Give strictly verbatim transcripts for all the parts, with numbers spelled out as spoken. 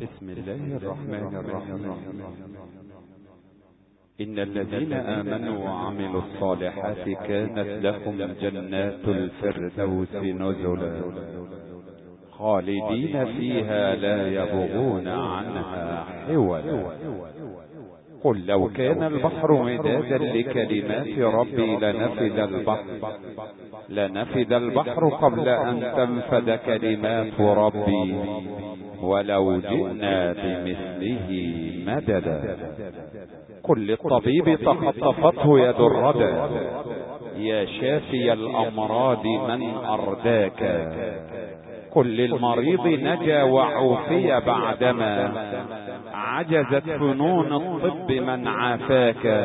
بسم الله الرحمن الرحيم. إن الذين آمنوا وعملوا الصالحات كانت لهم جنات الفردوس نزلا خالدين فيها لا يبغون عنها حولا. قل لو كان البحر مدادا لكلمات ربي لنفد البحر لنفد البحر قبل أن تنفد كلمات ربي ولو جئنا بمثله مددا. قل للطبيب تخطفته يد الردى يا شافي الأمراض من أرداك. قل للمريض نجا وعوفي بعدما عجزت فنون الطب من عافاك.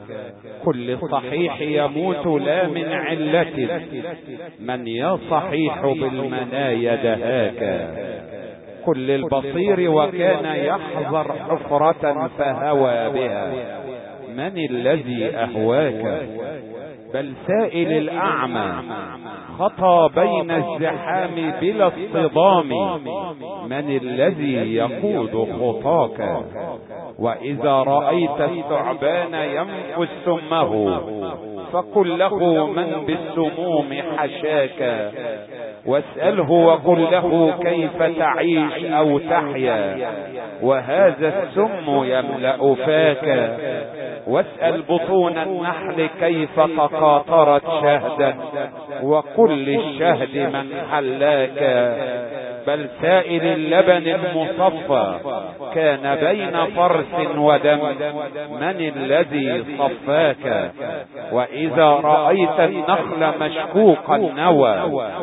قل للصحيح يموت لا من علة من يا صحيح بالمنايا دهاك. قل للبصير وكان يحذر حفرة فهوى بها من الذي أهواك. بل سائل الأعمى خطى بين الزحام بلا اصطدام من الذي يقود خطاك. وإذا رأيت الثعبان ينفس سمه فقل له من بالسموم حشاك. واسأله وقل له كيف تعيش أو تحيا وهذا السم يملأ فاك. واسأل بطون النحل كيف تقاطرت شهدا وقل للشهد من حلاك. بل سائل اللبن المصفى كان بين فرث ودم من الذي صفاك. وإذا رأيت النخل مشكوك النوى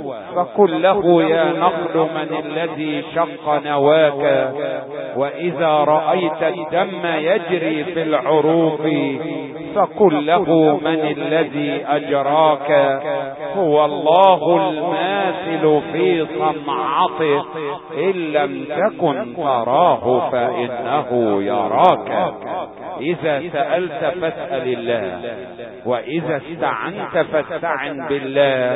فقل له يا نخل من الذي شق نواك. وإذا رأيت الدم يجري في العروق فقل له من الذي أجراك. هو الله الماثل في صنعته إن لم تكن تراه فإنه يراك. إذا سألت فاسأل الله وإذا استعنت فاستعن بالله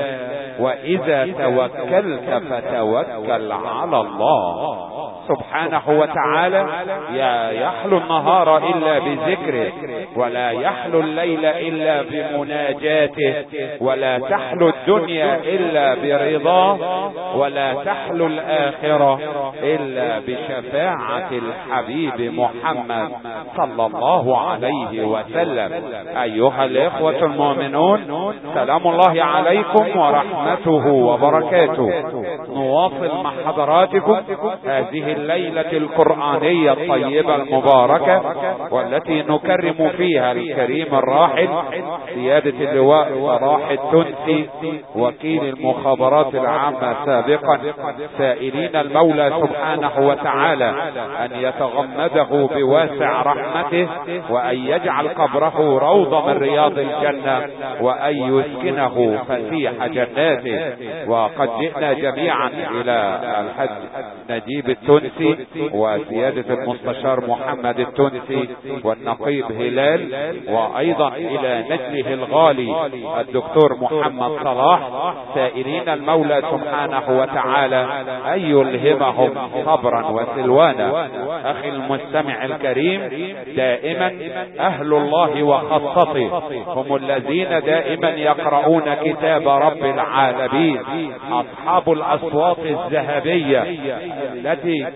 وإذا توكلت فتوكل على الله سبحانه وتعالى. يا يحلو النهار إلا بذكره ولا يحلو الليل إلا بمناجاته ولا تحلو الدنيا إلا برضاه ولا تحلو الآخرة إلا بشفاعة الحبيب محمد صلى الله عليه وسلم. أيها الإخوة المؤمنون سلام الله عليكم ورحمته وبركاته. نواصل مع حضراتكم هذه الليلة القرآنية الطيبة المباركة والتي نكرم فيها الكريم الراحل سيادة اللواء صلاح التونسي وكيل المخابرات العامة سابقا، سائلين المولى سبحانه وتعالى أن يتغمده بواسع رحمته وأن يجعل قبره روضة من رياض الجنة وأن يسكنه فسيح جناته. وقد جئنا جميعا إلى الحج نجيب التونسي وسيادة المستشار محمد التونسي والنقيب هلال وأيضا إلى نجله الغالي الدكتور محمد صلاح، سائلين المولى سبحانه وتعالى أن يلهمهم صبرا وسلوانا. أخي المستمع الكريم، دائما أهل الله وخاصته هم الذين دائما يقرؤون كتاب رب العالمين، أصحاب الأصوات الذهبية التي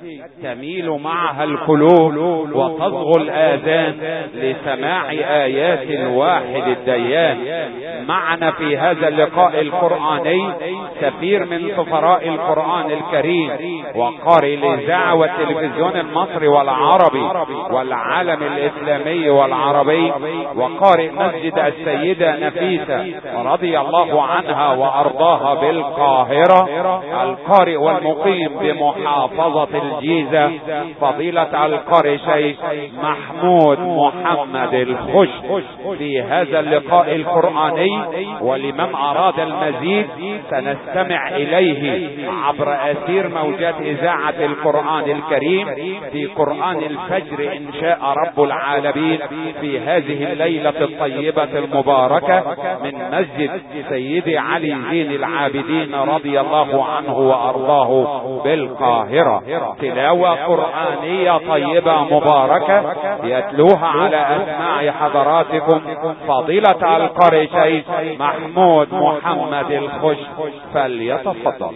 تميل معها القلوب وتصغو الآذان لسماع آيات الواحد الديان. معنا في هذا اللقاء القرآني سفير من سفراء القرآن الكريم وقارئ الإذاعة والتلفزيون المصري والعربي والعالم الإسلامي والعربي وقارئ مسجد السيدة نفيسة رضي الله عنها وأرضاها بالقاهرة، القارئ والمقيم بمحافظة الجيزة فضيلة القارئ شيخ محمود محمد الخش. في هذا اللقاء القرآني ولمن أراد المزيد سنستمع إليه عبر أثير موجات إذاعة القرآن الكريم في قرآن الفجر إن شاء رب العالمين في هذه الليلة الطيبة المباركة من مسجد سيدي علي زين العابدين رضي الله عنه وأرضاه بالقاهرة. طاهرة، تلاوة قرآنية طيبة مباركة يتلوها على أسماع حضراتكم فضيلة القارئ شيخ محمود محمد الخش، فليتفضل.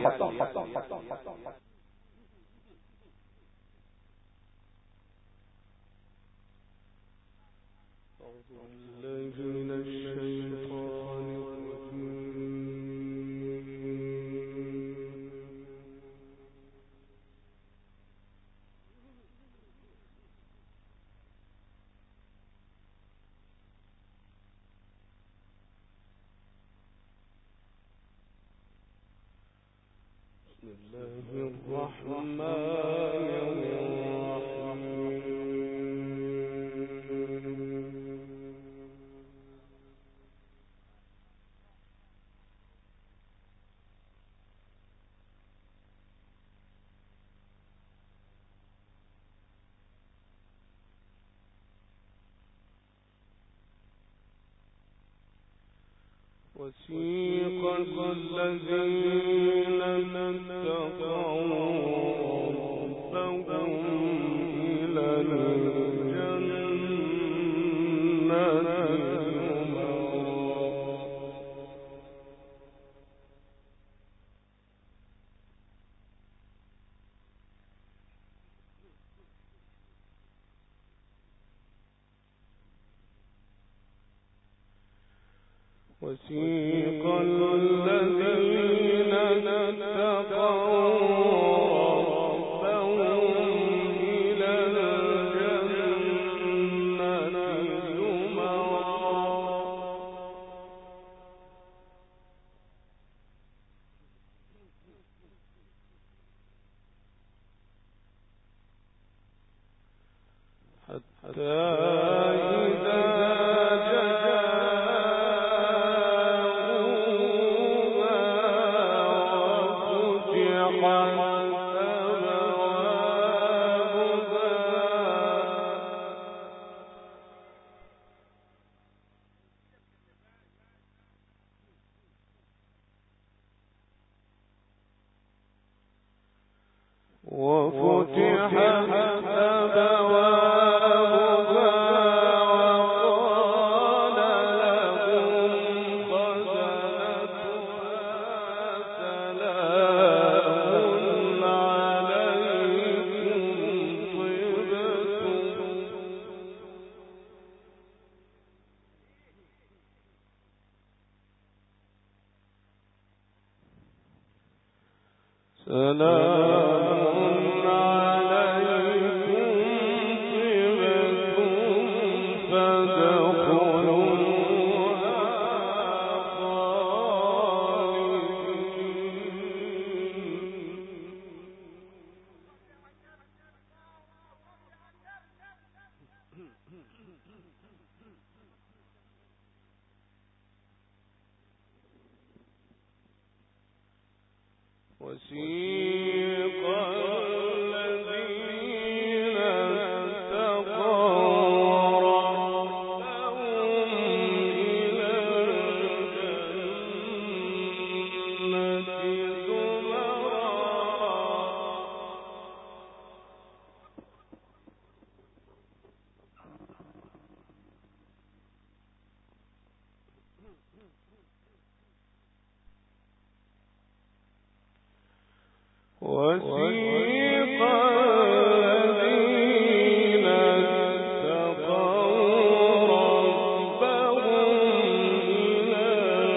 وسيق الذين اتقوا ربهم إلى الجنة وسيق الذين اتقوا ربهم إلى الجنة زمرا حتى وفتحت أبوابها وقال لهم خزنتها سلام عليكم طبتم سلام عليكم طبتم فادخلوها خالدين. وسيق الذين اتقوا ربهم إلى الجنة زمرا وسيق الذين اتقوا ربهم إلى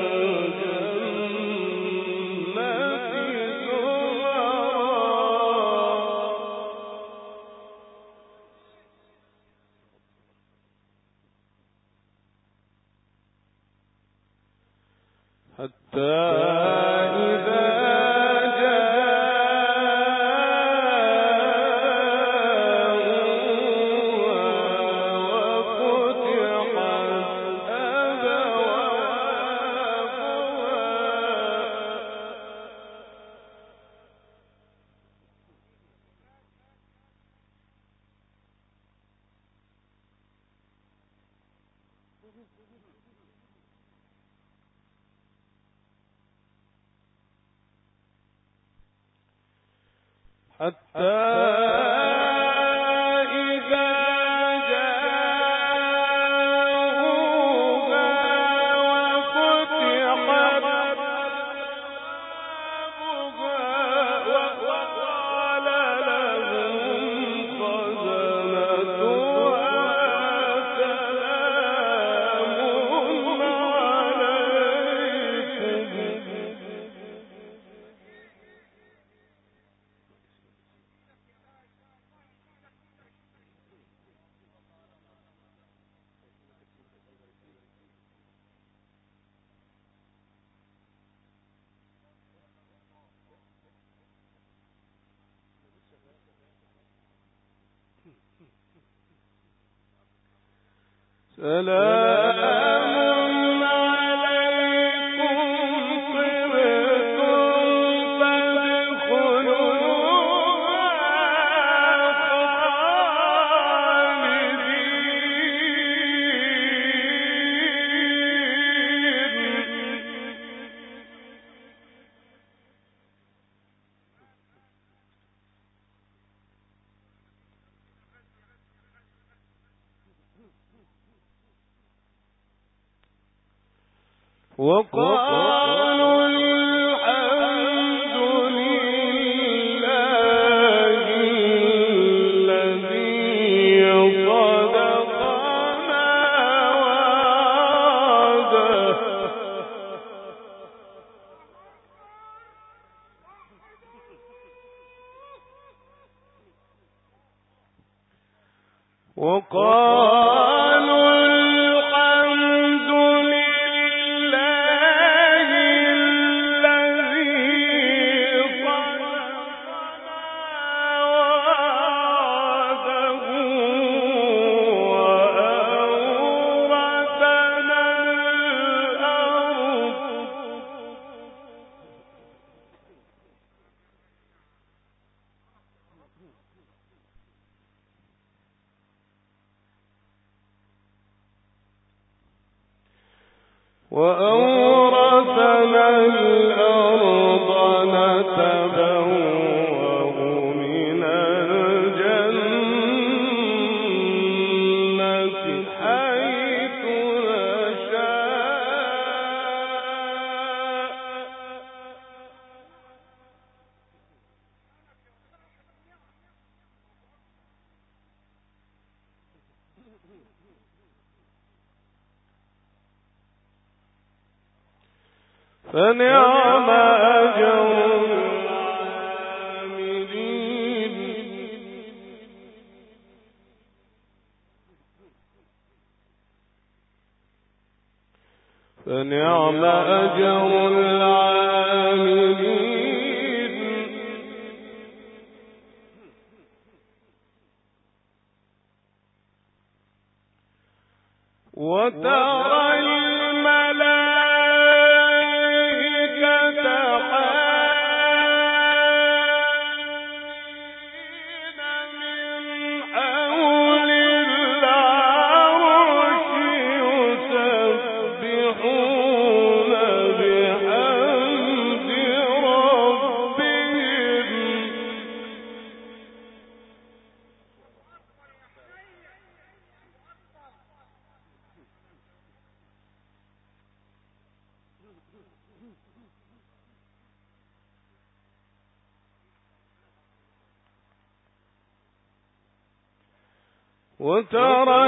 الجنة زمرا حتى إذا سلام عليكم طبتم فادخلوها وقالوا الحمد لله الذي صدقنا وعده وقالوا الحمد لله الذي صدقنا وعده وأورثنا الأرض وأورثنا الأرض نتبوأ من الجنة حيث نشاء فنعم أجر العاملين فنعم أجر العاملين وترى الملائكة حافين من حول العرش يسبحون بحمد ربهم وترى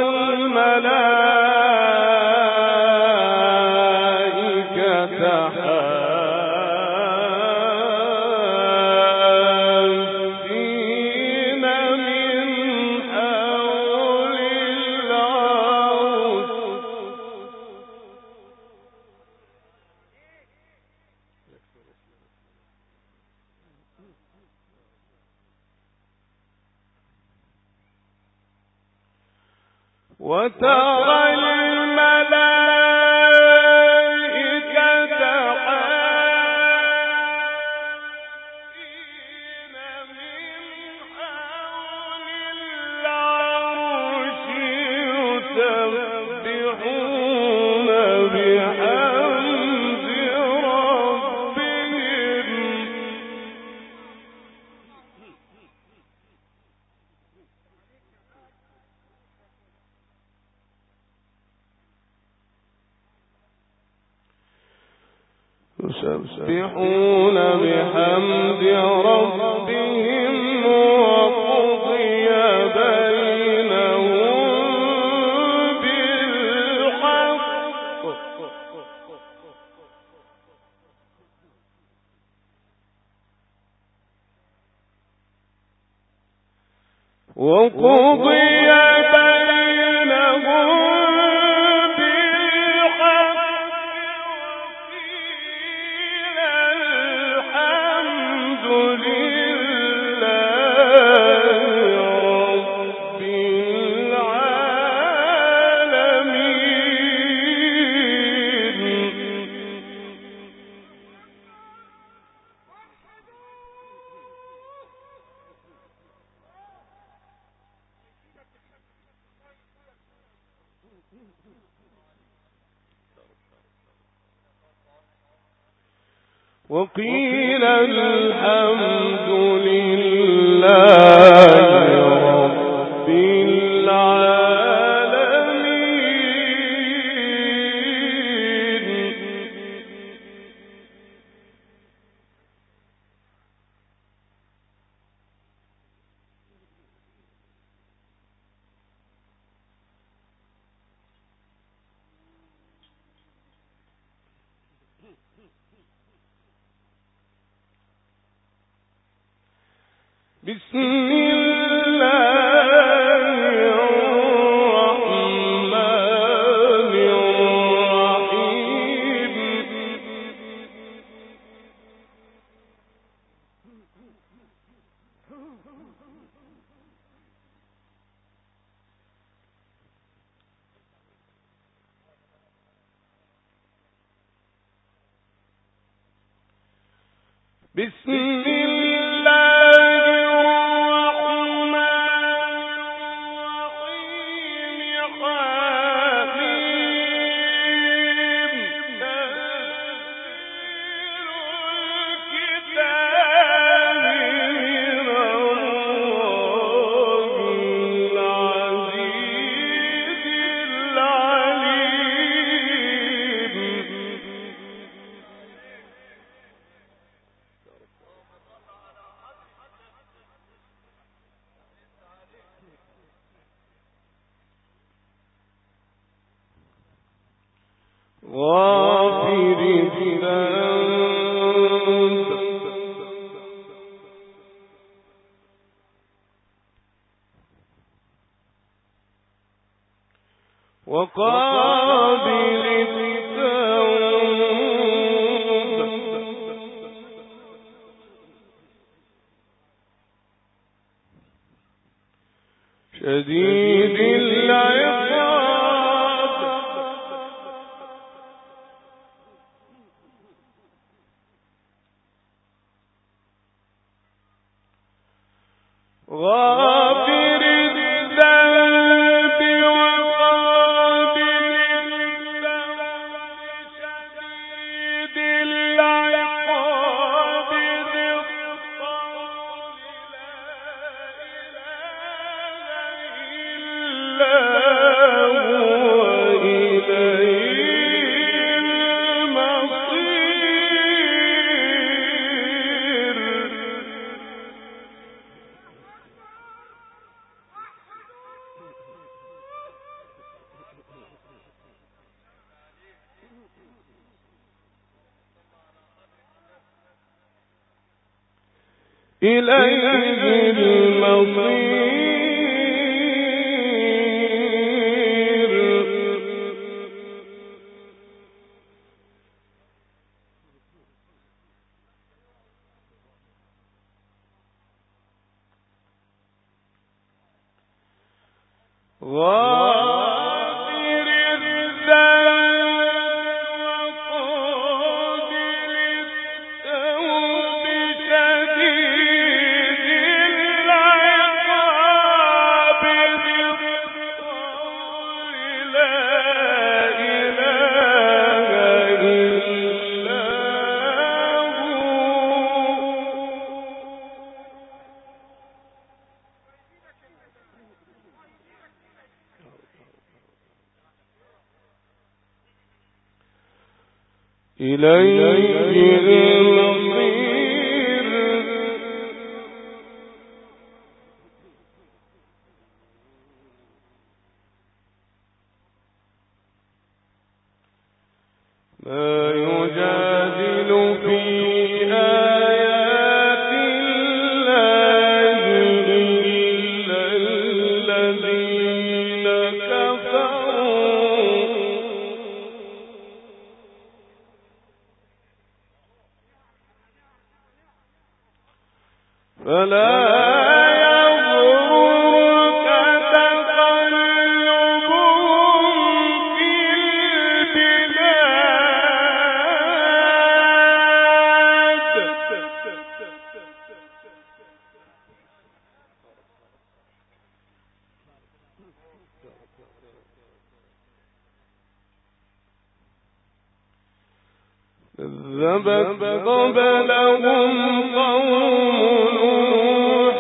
الملائكة حافين من حول العرش وترى الملائكة حافين من حول العرش يسبحون بحمد ربهم يسبحون بحمد ربهم وقضي بينهم بالحق وقضي وقيل الحمد لله رب العالمين. بسم الله الرحمن الرحيم. بسم غافر الذنب وقابل التوب شديد العقاب غافر الذنب وقابل التوب شديد العقاب ذي الطول لا إله إلا هو إليه المصير. غافر الذنب وقابل التوب شديد العقاب ذي الطول لا إله إلا هو. إليه المصير. ما يجادل في آيات الله إلا الذين كفروا فلا كذبت قبلهم قوم نوح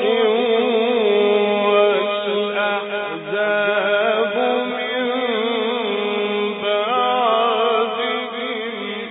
والأحزاب من بعدهم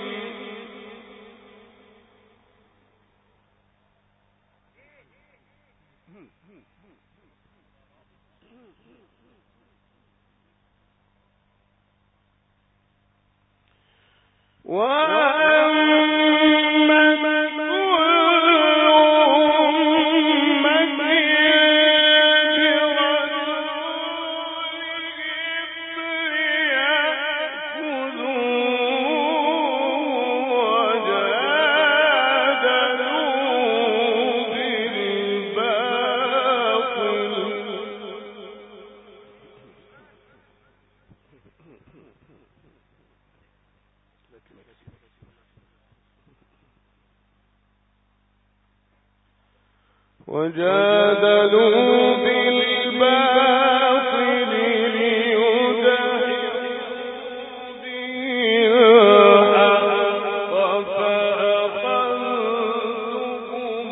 وجادلوا بالباطل ليدحضوا به الحق فأخذتهم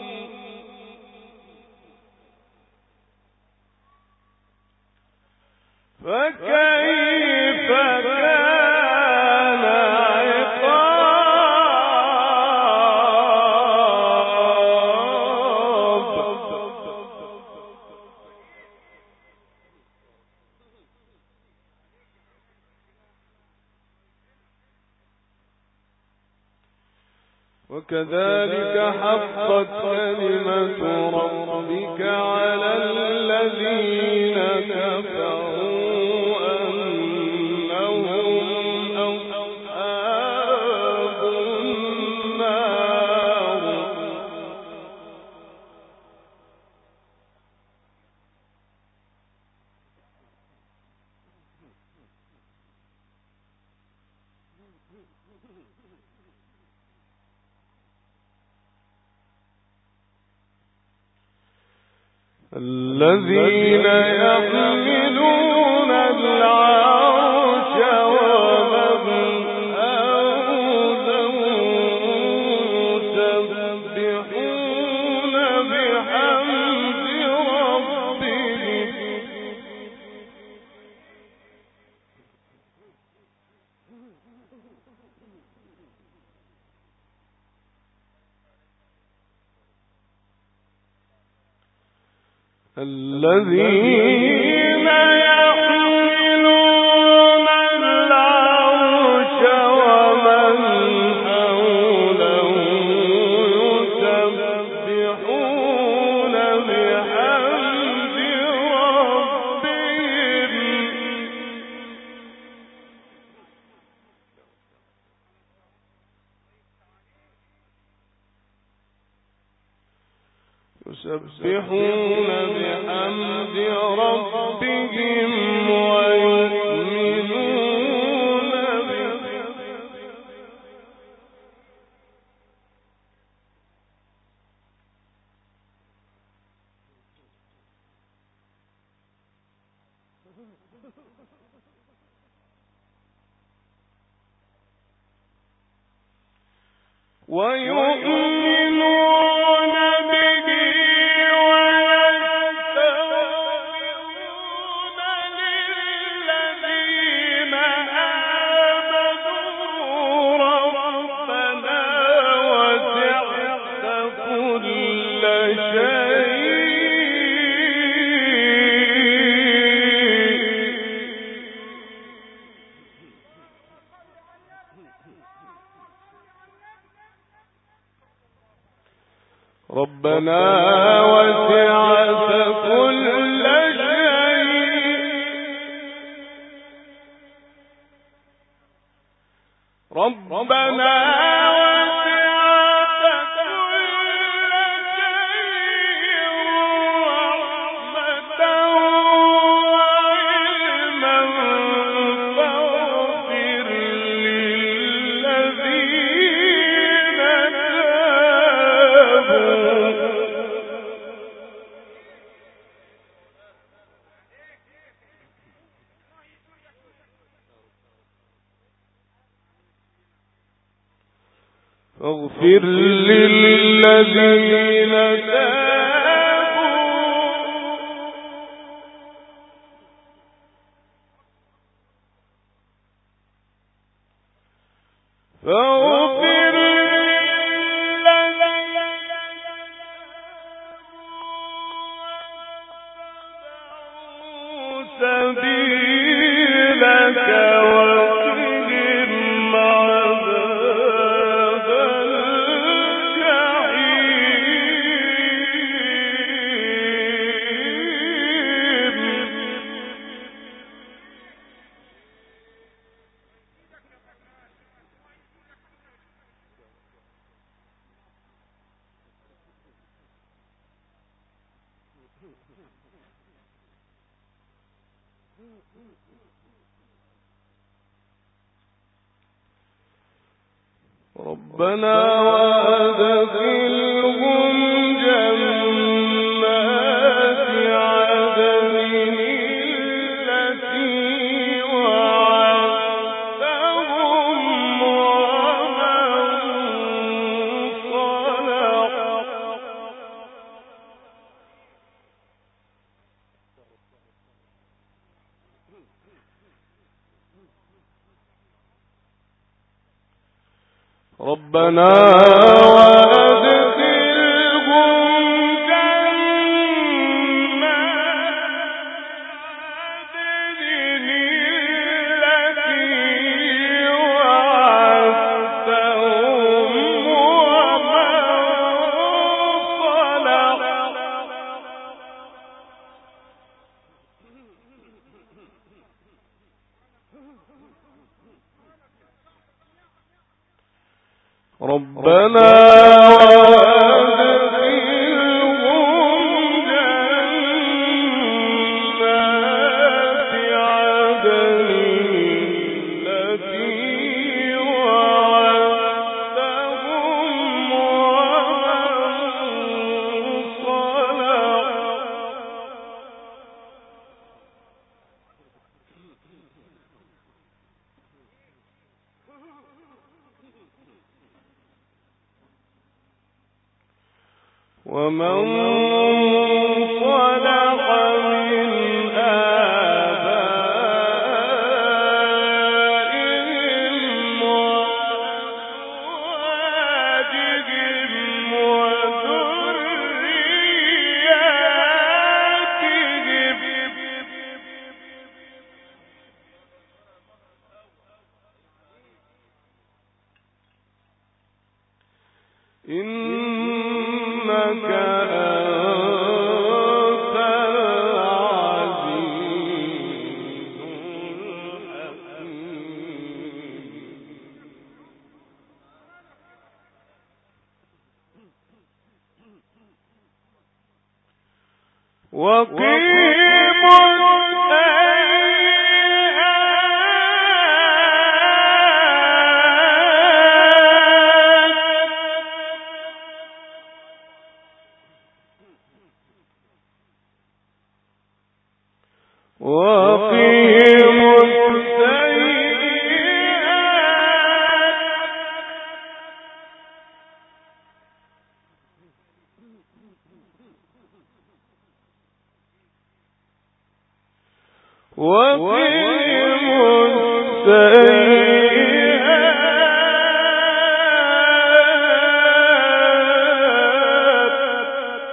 فكيف كان وكذلك حقت كلمة ربك على الذين كفروا أنهم أصحاب النار. الذين يحملون العرش ومن حوله يسبحون بحمد ربهم الذين يحملون العرش ومن حوله يسبحون بحمد ربهم يسبحون بحمد ربهم ويؤمنون به ويؤمنون به ويستغفرون للذين آمنوا ربهم ربنا وسعت كل شيء ربنا فاغفر للذين تابوا فاغفر للذين سبيلك ربنا وأدخلهم جنات عدن التي وعدتهم ومن صلح ربنا وأدخلهم جنات عدن التي وعدتهم ربنا وأدخلهم جنات عدن التي وعدتهم ومن صلح ومن صلح من آبائهم وأزواجهم وذرياتهم إنك أنت العزيز الحكيم وقيموا وقيموا السيئات وقيموا السيئات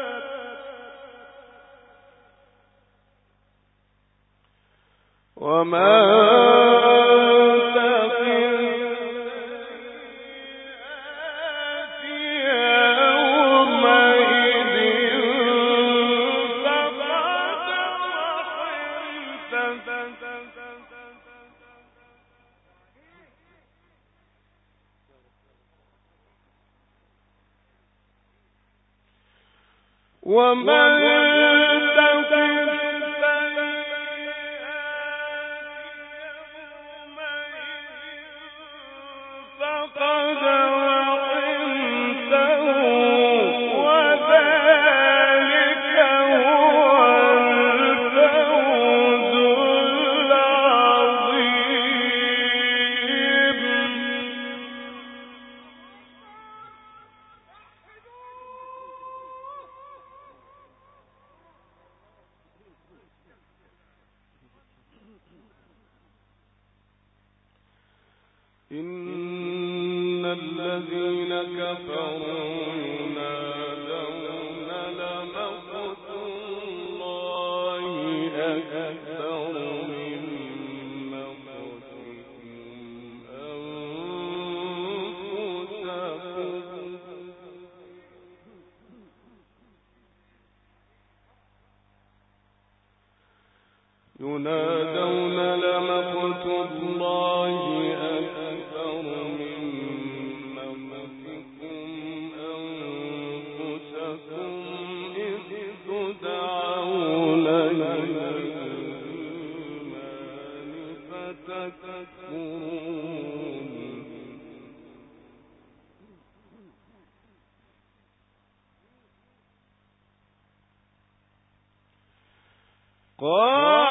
إن الذين كفروا ينادون لمقت الله أكثر من مقتكم أنفسكم ينادون لمقت الله أكثر من مقتكم أنفسكم إذ تدعون إلى الإيمان فتكفرون قال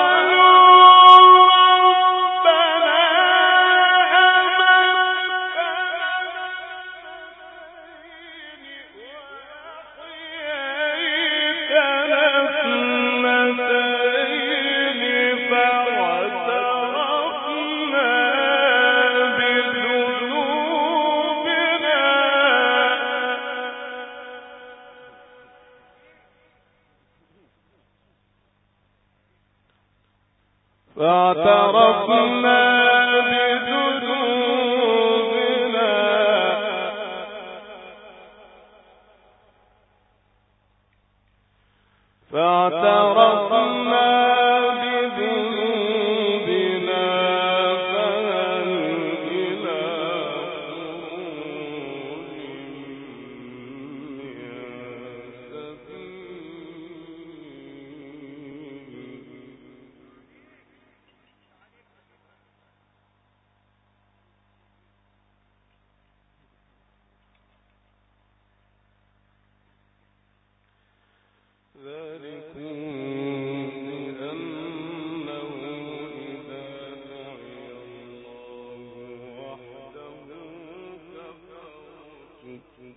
فاعترفنا بذنوبنا فاعترفنا بذنوبنا فهل إلى خروج من سبيل ذلكم بأنه إذا دعي الله وحده كفرتم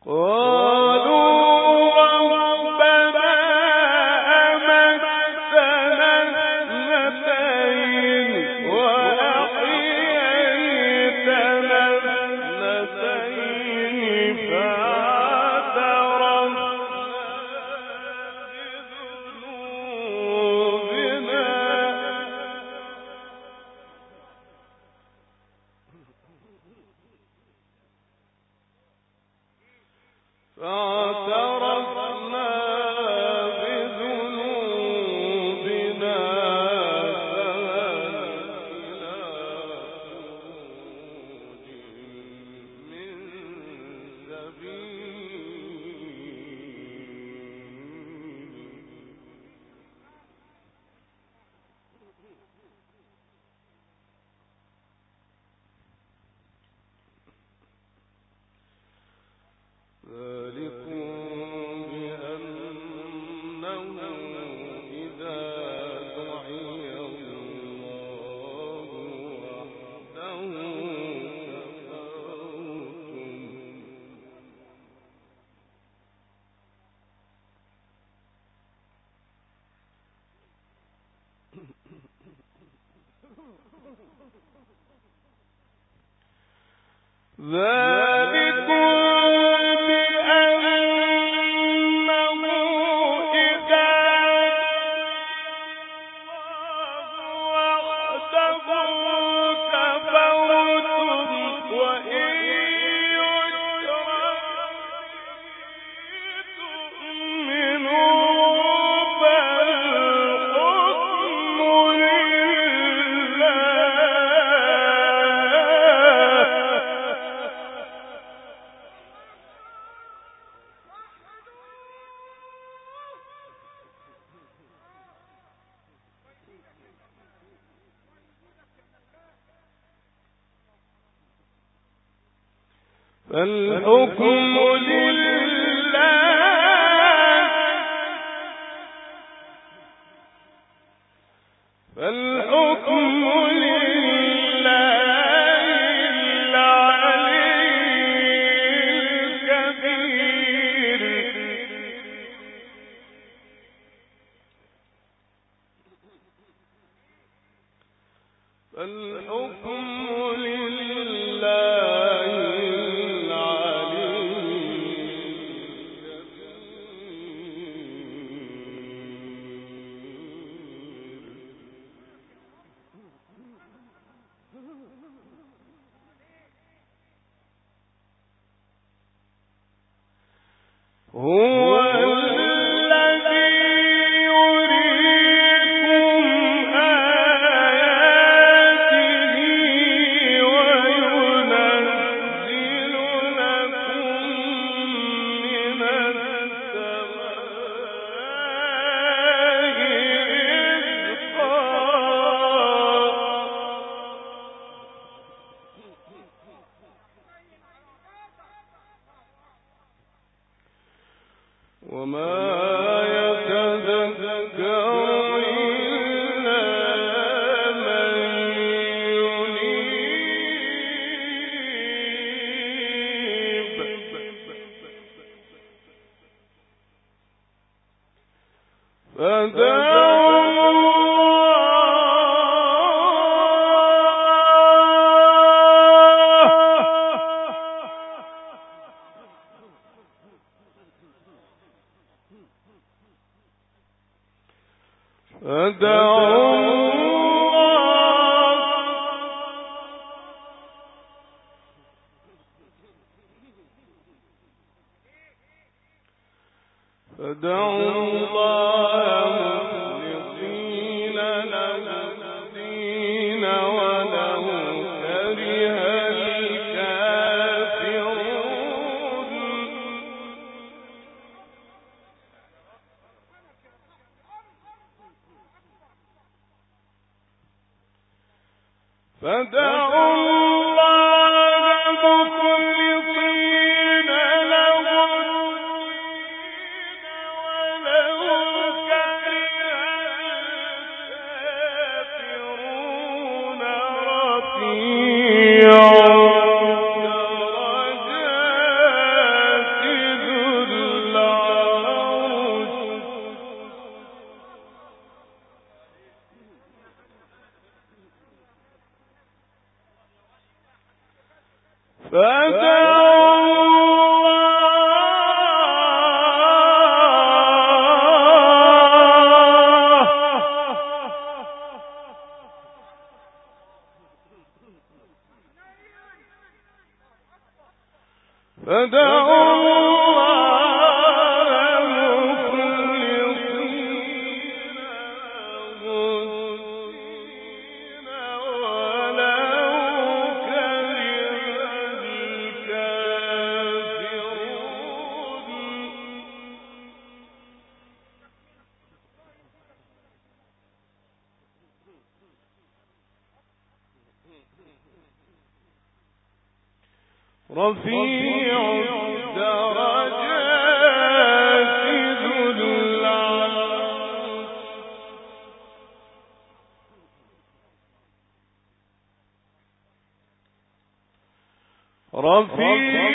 فالحكم لله فالحكم لله العلي الكبير فالحكم لله هو الذي يريكم آياته وينزل لكم من السماء رزقا وما يتذكر إلا من ينيب فدعوا فدعوا فدعوا الله مخلصين له الدين ولو كره الكافرون فدعوا الله مخلصين له الدين ولو كره الكافرون رفيع الدرجات رفيع الدرجات ذو العرش رفيع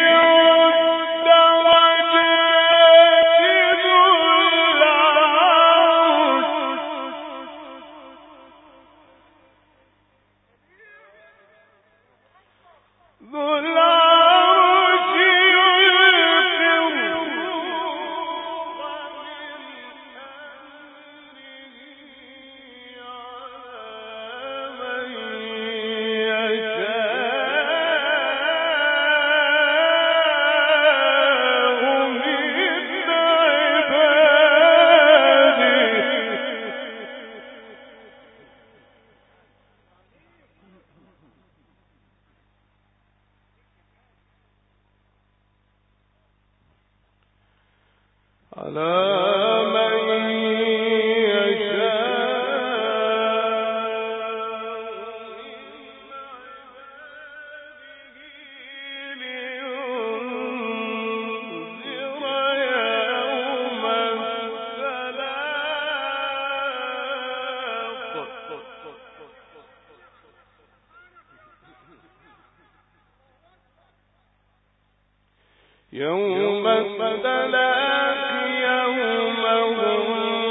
يوم التلاق يوم هم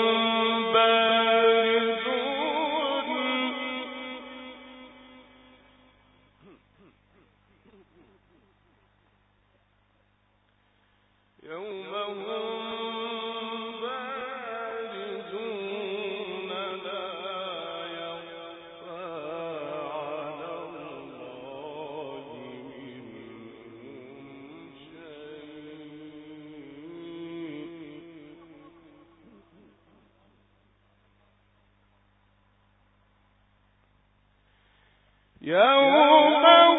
بارزون يوم هم بارزون لا يخفى على الله منهم يوم هم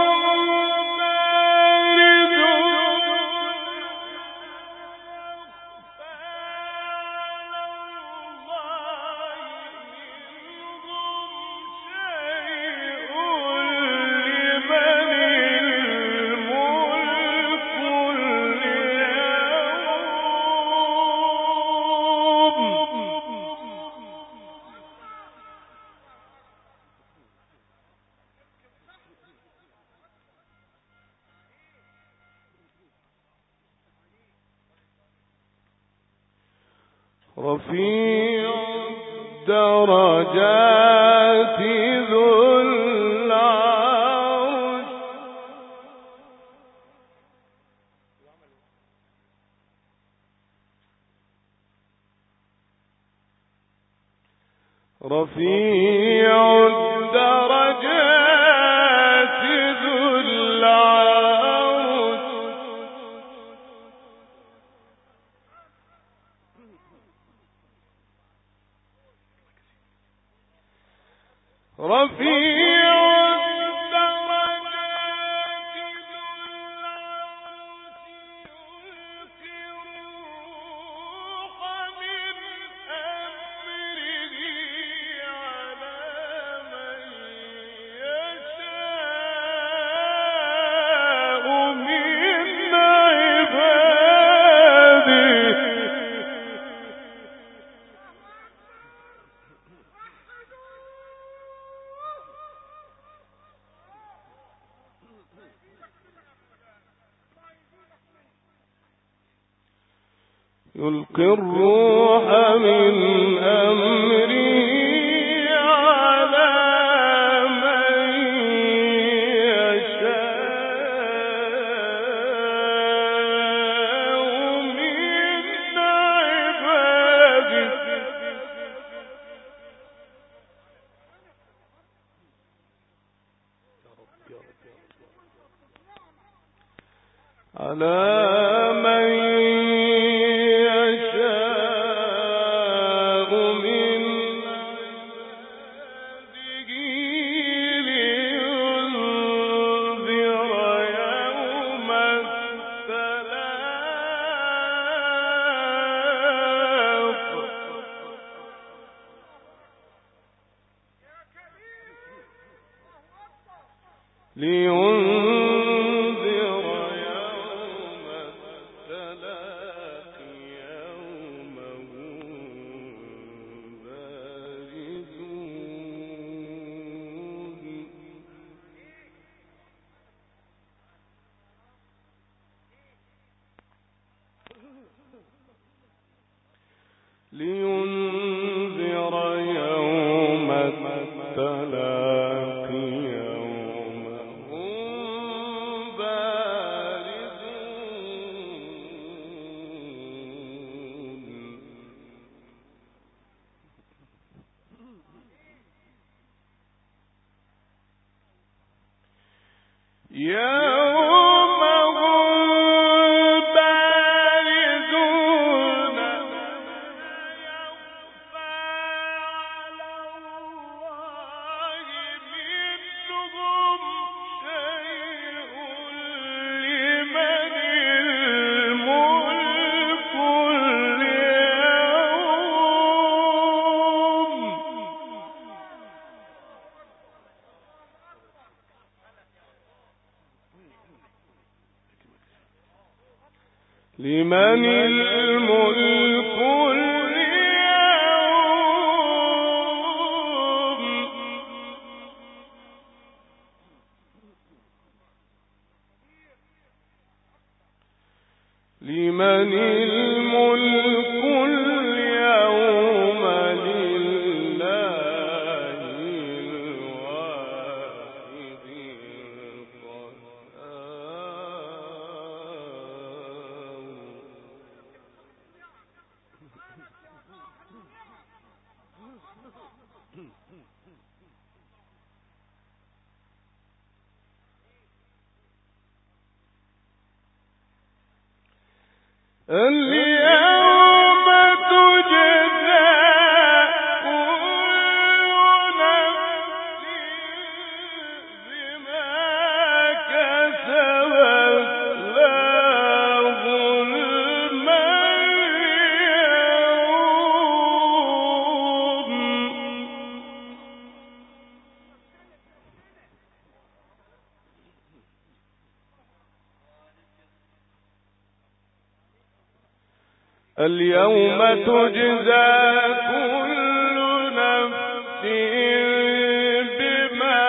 رفيع الدرجات ذو العرش رفيع الدرجات ذو العرش رفيع الدرجات ذو العرش يلقي الروح من أمره على من يشاء من عباده يلقي الروح من أمره على من يشاء على من يشاء من عباده لينذر يوم التلاق لينذر يوم التلاق يوم هم باردون لينذر يوم التلاق يوم هم باردون يوم هم باردون لا يخفى على الله منهم شيء لمن الملك اليوم لمن الملك اليوم لمن الملك اليوم لله الواحد القهار اليوم تجزى كل نفس بما كسبت لا ظلم اليوم اليوم تجزى كل نفس بما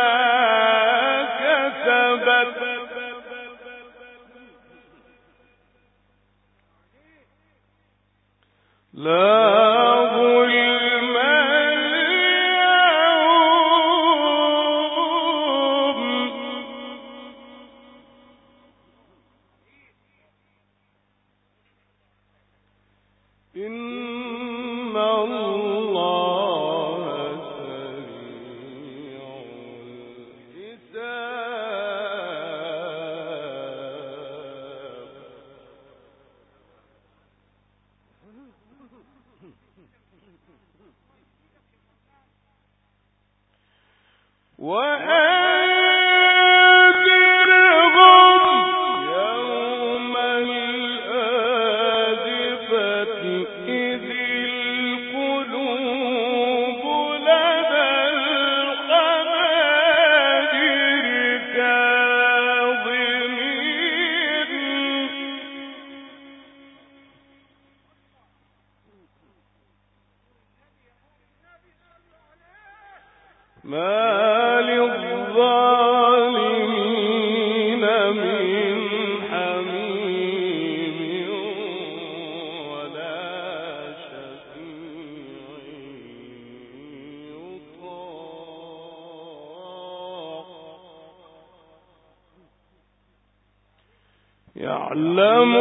كسبت لا ظلم اليوم إن الله سريع الحساب وأنذرهم يوم الآزفة إذ القلوب لدى الحناجر كاظمين ما للظالمين من حميم ولا شفيع يطاع يعلم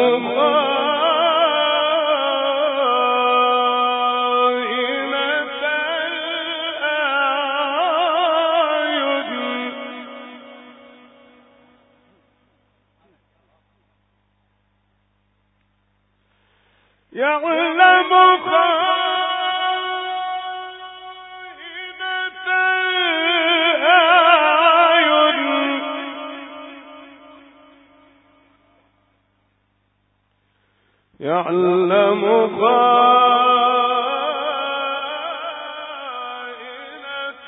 يعلم خائنة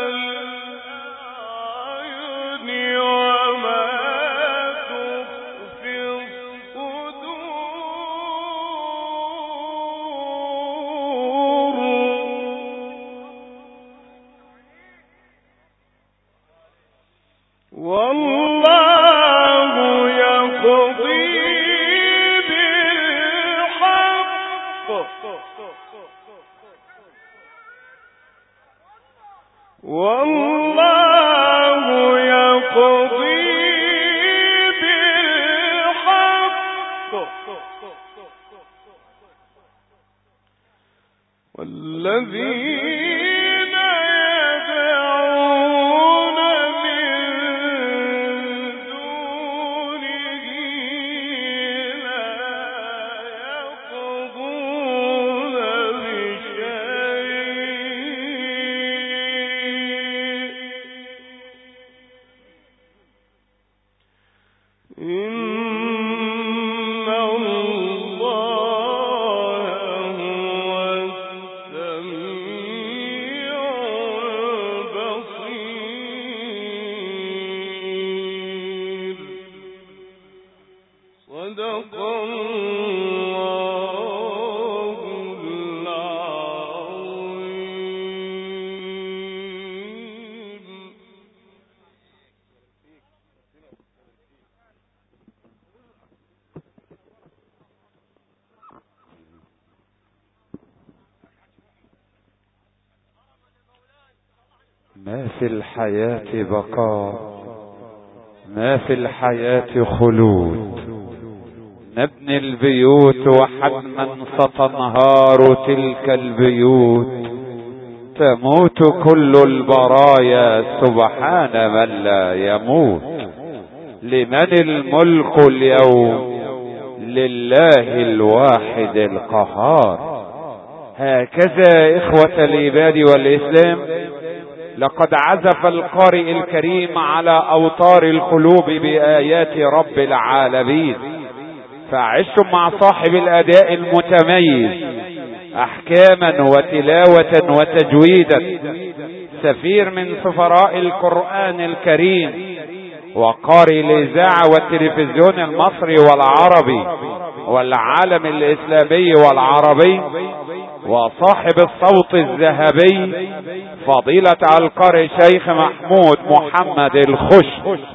الأعين وما تخفي الصدور والله يقضي بالحق والله يقضي بالحق والذين يدعون من دونه لا يقضون بشيء إن الله هو السميع البصير صدق الله العظيم. ما في الحياة بقاء، ما في الحياة خلود، نبني البيوت وحتما ستنهار تلك البيوت، تموت كل البرايا سبحان من لا يموت. لمن الملك اليوم؟ لله الواحد القهار. هكذا إخوة العباد والإسلام لقد عزف القارئ الكريم على أوتار القلوب بآيات رب العالمين، فعشتم مع صاحب الأداء المتميز أحكاما وتلاوة وتجويدا، سفير من سفراء القرآن الكريم وقارئ الإذاعة والتلفزيون المصري والعربي والعالم الإسلامي والعربي، وصاحب الصوت الذهبي فضيلة القارئ شيخ محمود محمد الخش،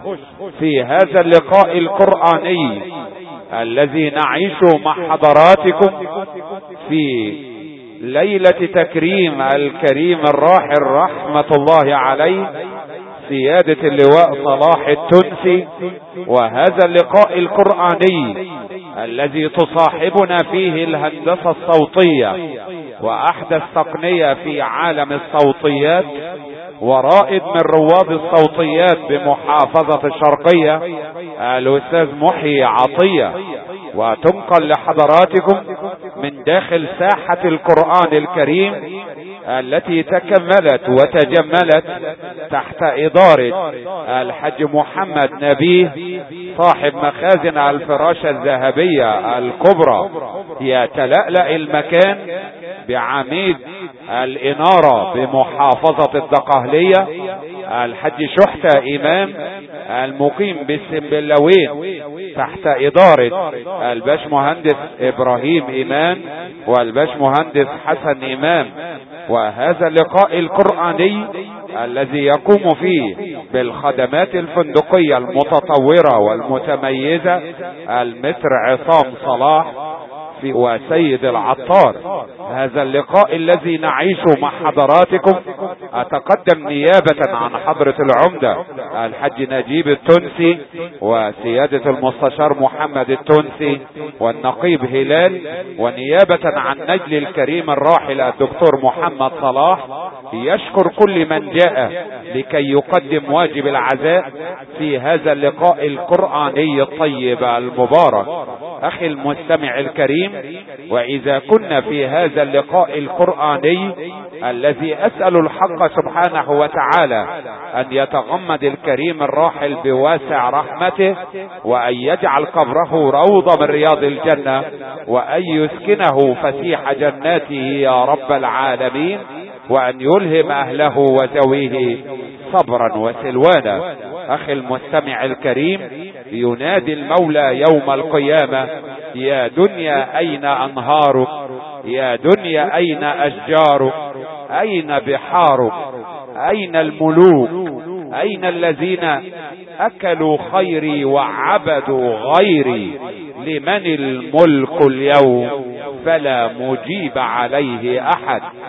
في هذا اللقاء القرآني الذي نعيشه مع حضراتكم في ليلة تكريم الكريم الراحل رحمة الله عليه سيادة اللواء صلاح التونسي. وهذا اللقاء القرآني الذي تصاحبنا فيه الهندسة الصوتية وأحدث تقنية في عالم الصوتيات، ورائد من رواد الصوتيات بمحافظة الشرقية الأستاذ محي عطية، وتنقل لحضراتكم من داخل ساحة القرآن الكريم التي تكملت وتجملت تحت إدارة الحاج محمد نبيه صاحب مخازن الفراشة الذهبية الكبرى. يتلألأ المكان بعميد الإنارة بمحافظة الدقهلية الحاج شحتة إمام المقيم بالسنبلاوين تحت إدارة الباش مهندس إبراهيم إمام والباش مهندس حسن إمام. وهذا اللقاء القرآني الذي يقوم فيه بالخدمات الفندقية المتطورة والمتميزة المتر عصام صلاح وسيد العطار. هذا اللقاء الذي نعيشه مع حضراتكم أتقدم نيابة عن حضرة العمدة الحاج نجيب التونسي وسيادة المستشار محمد التونسي والنقيب هلال، ونيابة عن نجل الكريم الراحل الدكتور محمد صلاح، يشكر كل من جاء لكي يقدم واجب العزاء في هذا اللقاء القرآني الطيب المبارك. أخي المستمع الكريم، وإذا كنا في هذا اللقاء القرآني الذي أسأل الحق سبحانه وتعالى أن يتغمد الكريم الراحل بواسع رحمته، وأن يجعل قبره روضة من رياض الجنة، وأن يسكنه فسيح جناته يا رب العالمين، وأن يلهم أهله وذويه صبرا وسلوانا. أخي المستمع الكريم، ينادي المولى يوم القيامة: يا دنيا أين أنهارك؟ يا دنيا أين أشجارك؟ أين بحارك؟ أين الملوك؟ أين الذين أكلوا خيري وعبدوا غيري؟ لمن الملك اليوم؟ فلا مجيب عليه أحد.